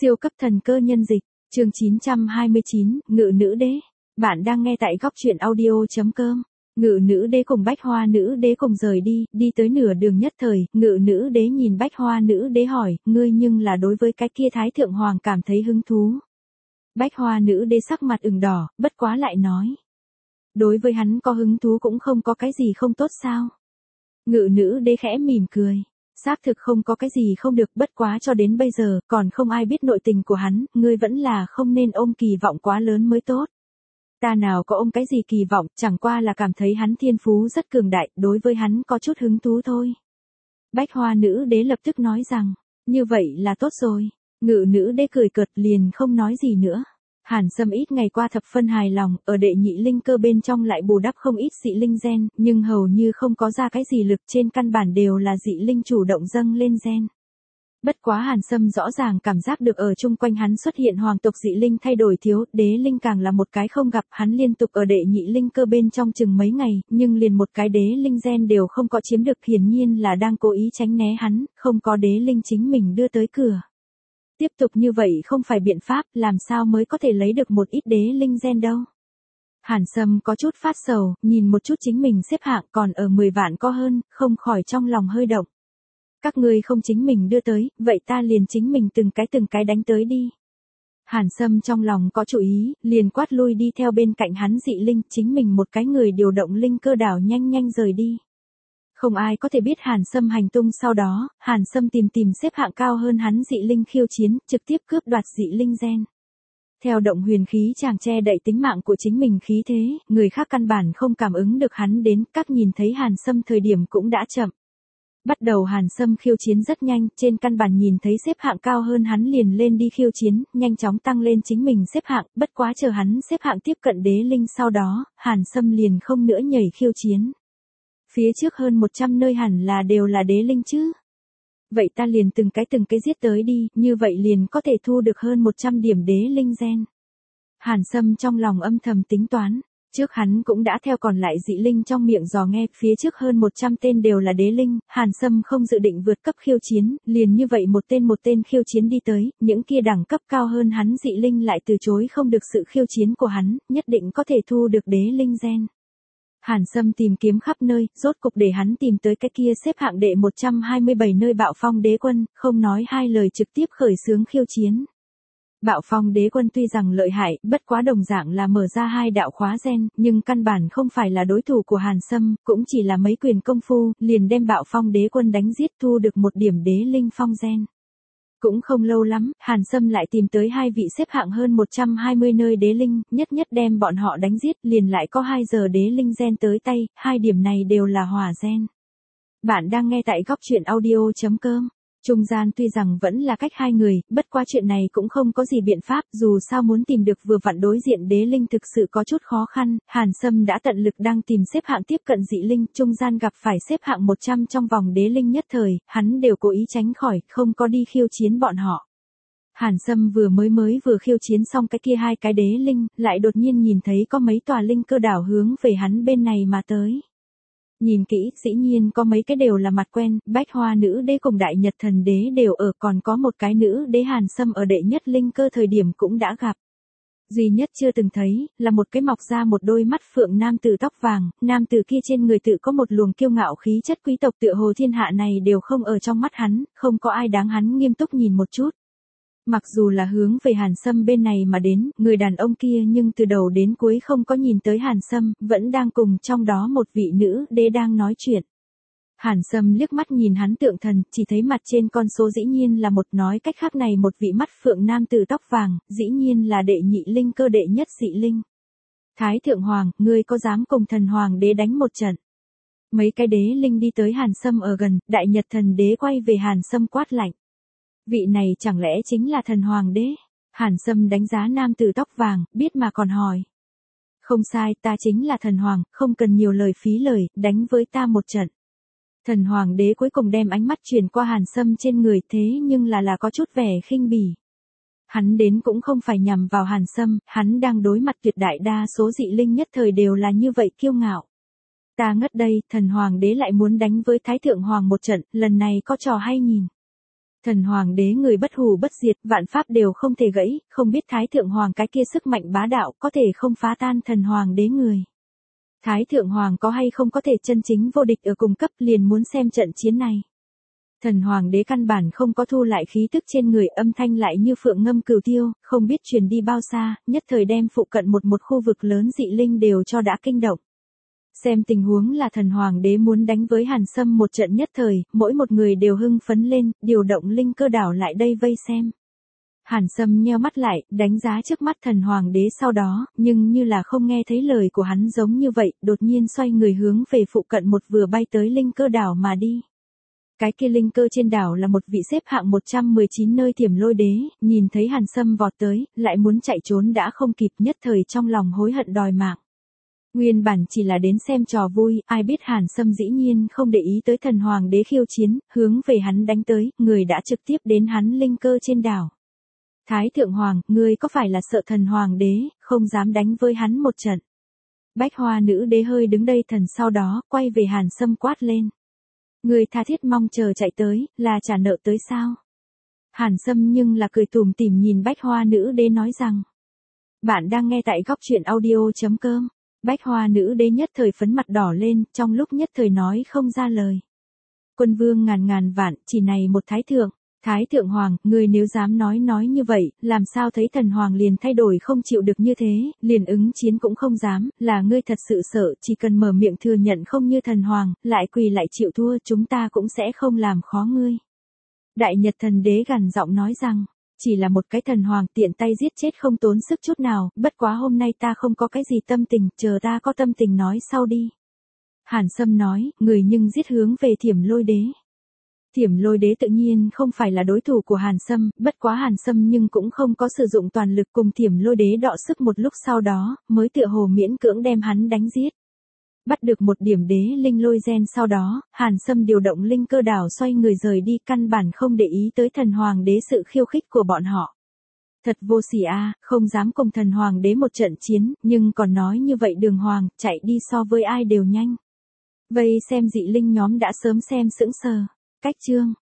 Siêu cấp thần cơ nhân dịch, chương 929, Ngự nữ đế. Bạn đang nghe tại góc truyện audio.com. Ngự nữ đế cùng Bách Hoa nữ đế cùng rời đi tới nửa đường nhất thời, Ngự nữ đế nhìn Bách Hoa nữ đế hỏi, ngươi nhưng là đối với cái kia Thái Thượng Hoàng cảm thấy hứng thú. Bách Hoa nữ đế sắc mặt ửng đỏ, bất quá lại nói. Đối với hắn có hứng thú cũng không có cái gì không tốt sao. Ngự nữ đế khẽ mỉm cười. Xác thực không có cái gì không được, bất quá cho đến bây giờ, còn không ai biết nội tình của hắn, ngươi vẫn là không nên ôm kỳ vọng quá lớn mới tốt. Ta nào có ôm cái gì kỳ vọng, chẳng qua là cảm thấy hắn thiên phú rất cường đại, đối với hắn có chút hứng thú thôi. Bách Hoa nữ đế lập tức nói rằng, như vậy là tốt rồi. Ngự nữ đế cười cợt liền không nói gì nữa. Hàn Sâm ít ngày qua thập phân hài lòng, ở đệ nhị linh cơ bên trong lại bù đắp không ít dị linh gen, nhưng hầu như không có ra cái gì lực, trên căn bản đều là dị linh chủ động dâng lên gen. Bất quá Hàn Sâm rõ ràng cảm giác được ở chung quanh hắn xuất hiện hoàng tộc dị linh thay đổi thiếu, đế linh càng là một cái không gặp, hắn liên tục ở đệ nhị linh cơ bên trong chừng mấy ngày, nhưng liền một cái đế linh gen đều không có chiếm được, hiển nhiên là đang cố ý tránh né hắn, không có đế linh chính mình đưa tới cửa. Tiếp tục như vậy không phải biện pháp, làm sao mới có thể lấy được một ít đế linh gen đâu. Hàn Sâm có chút phát sầu, nhìn một chút chính mình xếp hạng còn ở 10 vạn có hơn, không khỏi trong lòng hơi động. Các ngươi không chính mình đưa tới, vậy ta liền chính mình từng cái đánh tới đi. Hàn Sâm trong lòng có chủ ý, liền quát lui đi theo bên cạnh hắn dị linh, chính mình một cái người điều động linh cơ đảo nhanh rời đi. Không ai có thể biết Hàn Sâm hành tung, sau đó, Hàn Sâm tìm xếp hạng cao hơn hắn dị linh khiêu chiến, trực tiếp cướp đoạt dị linh gen. Theo động huyền khí chàng che đậy tính mạng của chính mình khí thế, người khác căn bản không cảm ứng được hắn đến, các nhìn thấy Hàn Sâm thời điểm cũng đã chậm. Bắt đầu Hàn Sâm khiêu chiến rất nhanh, trên căn bản nhìn thấy xếp hạng cao hơn hắn liền lên đi khiêu chiến, nhanh chóng tăng lên chính mình xếp hạng, bất quá chờ hắn xếp hạng tiếp cận đế linh sau đó, Hàn Sâm liền không nữa nhảy khiêu chiến. Phía trước hơn 100 nơi hẳn là đều là đế linh chứ. Vậy ta liền từng cái giết tới đi, như vậy liền có thể thu được hơn 100 điểm đế linh gen. Hàn Sâm trong lòng âm thầm tính toán, trước hắn cũng đã theo còn lại dị linh trong miệng dò nghe, phía trước hơn 100 tên đều là đế linh, Hàn Sâm không dự định vượt cấp khiêu chiến, liền như vậy một tên khiêu chiến đi tới, những kia đẳng cấp cao hơn hắn dị linh lại từ chối không được sự khiêu chiến của hắn, nhất định có thể thu được đế linh gen. Hàn Sâm tìm kiếm khắp nơi, rốt cục để hắn tìm tới cái kia xếp hạng đệ 127 nơi Bạo Phong đế quân, không nói hai lời trực tiếp khởi xướng khiêu chiến. Bạo Phong đế quân tuy rằng lợi hại, bất quá đồng dạng là mở ra 2 đạo khóa gen, nhưng căn bản không phải là đối thủ của Hàn Sâm, cũng chỉ là mấy quyền công phu, liền đem Bạo Phong đế quân đánh giết, thu được một điểm đế linh phong gen. Cũng không lâu lắm, Hàn Sâm lại tìm tới 2 vị xếp hạng hơn 120 nơi đế linh, nhất đem bọn họ đánh giết, liền lại có 2 giờ đế linh gen tới tay, 2 điểm này đều là hỏa gen. Bạn đang nghe tại góc truyện audio.com. Trung gian tuy rằng vẫn là cách 2 người, bất qua chuyện này cũng không có gì biện pháp, dù sao muốn tìm được vừa vặn đối diện đế linh thực sự có chút khó khăn, Hàn Sâm đã tận lực đang tìm xếp hạng tiếp cận dị linh, trung gian gặp phải xếp hạng 100 trong vòng đế linh nhất thời, hắn đều cố ý tránh khỏi, không có đi khiêu chiến bọn họ. Hàn Sâm vừa khiêu chiến xong cái kia 2 cái đế linh, lại đột nhiên nhìn thấy có mấy tòa linh cơ đảo hướng về hắn bên này mà tới. Nhìn kỹ, dĩ nhiên có mấy cái đều là mặt quen, Bách Hoa nữ đế cùng Đại Nhật thần đế đều ở, còn có một cái nữ đế Hàn Sâm ở đệ nhất linh cơ thời điểm cũng đã gặp. Duy nhất chưa từng thấy, là một cái mọc ra một đôi mắt phượng nam tử tóc vàng, nam tử kia trên người tự có một luồng kiêu ngạo khí chất quý tộc, tựa hồ thiên hạ này đều không ở trong mắt hắn, không có ai đáng hắn nghiêm túc nhìn một chút. Mặc dù là hướng về Hàn Sâm bên này mà đến, người đàn ông kia nhưng từ đầu đến cuối không có nhìn tới Hàn Sâm, vẫn đang cùng trong đó một vị nữ đế đang nói chuyện. Hàn Sâm liếc mắt nhìn hắn tượng thần, chỉ thấy mặt trên con số dĩ nhiên là một, nói cách khác này một vị mắt phượng nam tử tóc vàng, dĩ nhiên là đệ nhị linh cơ đệ nhất dị linh. Thái Thượng Hoàng, ngươi có dám cùng thần hoàng đế đánh một trận? Mấy cái đế linh đi tới Hàn Sâm ở gần, Đại Nhật thần đế quay về Hàn Sâm quát lạnh. Vị này chẳng lẽ chính là thần hoàng đế? Hàn Sâm đánh giá nam tử tóc vàng, biết mà còn hỏi. Không sai, ta chính là thần hoàng, không cần nhiều lời phí lời, đánh với ta một trận. Thần hoàng đế cuối cùng đem ánh mắt truyền qua Hàn Sâm trên người, thế nhưng là có chút vẻ khinh bỉ. Hắn đến cũng không phải nhằm vào Hàn Sâm, hắn đang đối mặt tuyệt đại đa số dị linh nhất thời đều là như vậy kiêu ngạo. Ta ngất đây, thần hoàng đế lại muốn đánh với Thái Thượng Hoàng một trận, lần này có trò hay nhìn. Thần hoàng đế người bất hủ bất diệt, vạn pháp đều không thể gãy, không biết Thái Thượng Hoàng cái kia sức mạnh bá đạo có thể không phá tan thần hoàng đế người. Thái Thượng Hoàng có hay không có thể chân chính vô địch ở cùng cấp, liền muốn xem trận chiến này. Thần hoàng đế căn bản không có thu lại khí tức trên người, âm thanh lại như phượng ngâm cửu tiêu, không biết truyền đi bao xa, nhất thời đem phụ cận một khu vực lớn dị linh đều cho đã kinh động. Xem tình huống là thần hoàng đế muốn đánh với Hàn Sâm một trận nhất thời, mỗi một người đều hưng phấn lên, điều động linh cơ đảo lại đây vây xem. Hàn Sâm nheo mắt lại, đánh giá trước mắt thần hoàng đế sau đó, nhưng như là không nghe thấy lời của hắn giống như vậy, đột nhiên xoay người hướng về phụ cận một vừa bay tới linh cơ đảo mà đi. Cái kia linh cơ trên đảo là một vị xếp hạng 119 nơi Tiềm Lôi Đế, nhìn thấy Hàn Sâm vọt tới, lại muốn chạy trốn đã không kịp, nhất thời trong lòng hối hận đòi mạng. Nguyên bản chỉ là đến xem trò vui, ai biết Hàn Sâm dĩ nhiên không để ý tới thần hoàng đế khiêu chiến, hướng về hắn đánh tới, người đã trực tiếp đến hắn linh cơ trên đảo. Thái Thượng Hoàng, ngươi có phải là sợ thần hoàng đế, không dám đánh với hắn một trận? Bách Hoa nữ đế hơi đứng đây thần sau đó, quay về Hàn Sâm quát lên. Người tha thiết mong chờ chạy tới, là trả nợ tới sao? Hàn Sâm nhưng là cười tủm tỉm nhìn Bách Hoa nữ đế nói rằng. Bạn đang nghe tại góc truyện audio.com. Bách Hoa nữ đế nhất thời phấn mặt đỏ lên, trong lúc nhất thời nói không ra lời. Quân vương ngàn vạn, chỉ này một Thái Thượng Hoàng, người nếu dám nói như vậy, làm sao thấy thần hoàng liền thay đổi không chịu được như thế, liền ứng chiến cũng không dám, là ngươi thật sự sợ, chỉ cần mở miệng thừa nhận không như thần hoàng, lại quỳ lại chịu thua, chúng ta cũng sẽ không làm khó ngươi. Đại Nhật thần đế gằn giọng nói rằng, chỉ là một cái thần hoàng tiện tay giết chết không tốn sức chút nào, bất quá hôm nay ta không có cái gì tâm tình, chờ ta có tâm tình nói sau đi. Hàn Sâm nói, người nhưng giết hướng về Thiểm Lôi Đế. Thiểm Lôi Đế tự nhiên không phải là đối thủ của Hàn Sâm, bất quá Hàn Sâm nhưng cũng không có sử dụng toàn lực, cùng Thiểm Lôi Đế đọ sức một lúc sau đó, mới tựa hồ miễn cưỡng đem hắn đánh giết. Bắt được một điểm đế linh lôi gen sau đó, Hàn Sâm điều động linh cơ đảo xoay người rời đi, căn bản không để ý tới thần hoàng đế sự khiêu khích của bọn họ. Thật vô sỉ a, không dám cùng thần hoàng đế một trận chiến, nhưng còn nói như vậy đường hoàng, chạy đi so với ai đều nhanh. Vây xem dị linh nhóm đã sớm xem sững sờ. Cách chương